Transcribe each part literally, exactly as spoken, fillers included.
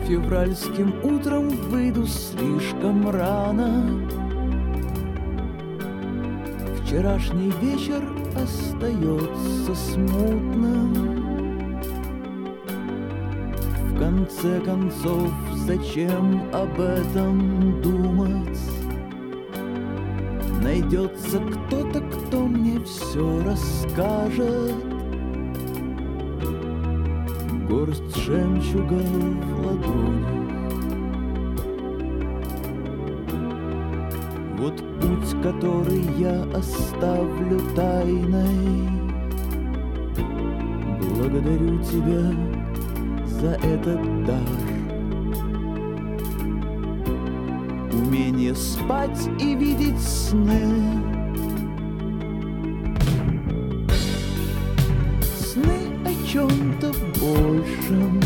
Февральским утром выйду слишком рано. Вчерашний вечер остается смутным. В конце концов, зачем об этом думать? Найдется кто-то, кто мне все расскажет. Горсть жемчуга в ладонях. Вот путь, который я оставлю тайной. Благодарю тебя за этот дар. Умение спать и видеть сны. Сны о чем-то большем.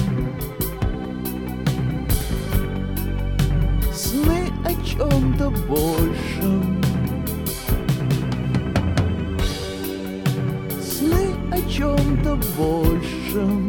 Сны о чем-то большем. Сны о чем-то большем.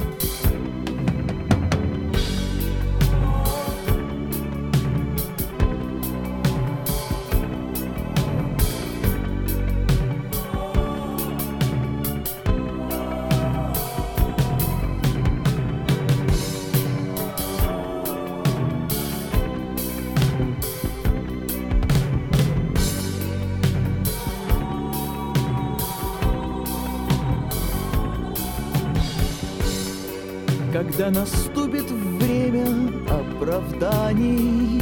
Когда наступит время оправданий,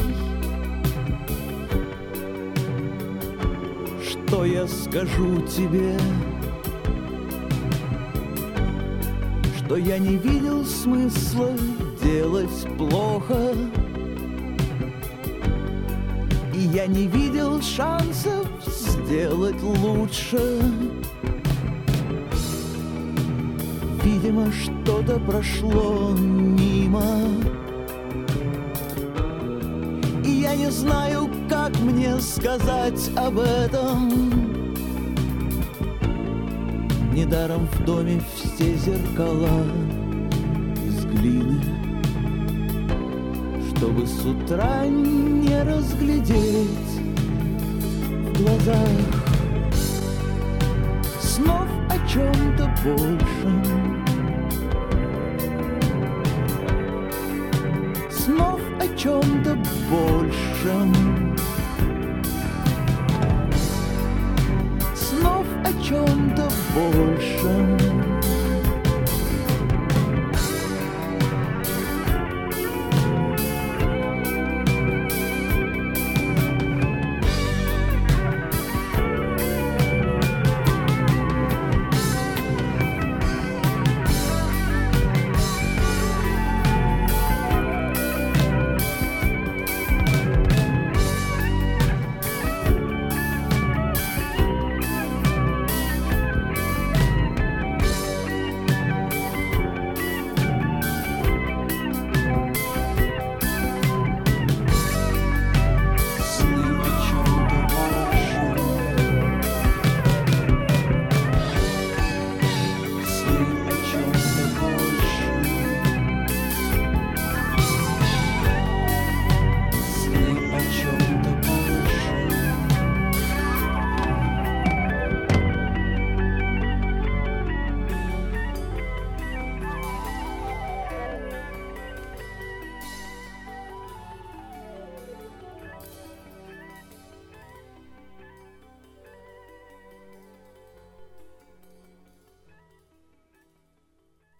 что я скажу тебе? Что я не видел смысла делать плохо, и я не видел шансов сделать лучше. Видимо, что-то прошло мимо, и я не знаю, как мне сказать об этом. Недаром в доме все зеркала из глины, чтобы с утра не разглядеть в глазах снов о чем-то большем. Снов о чем-то большем. Снов о чем-то большем.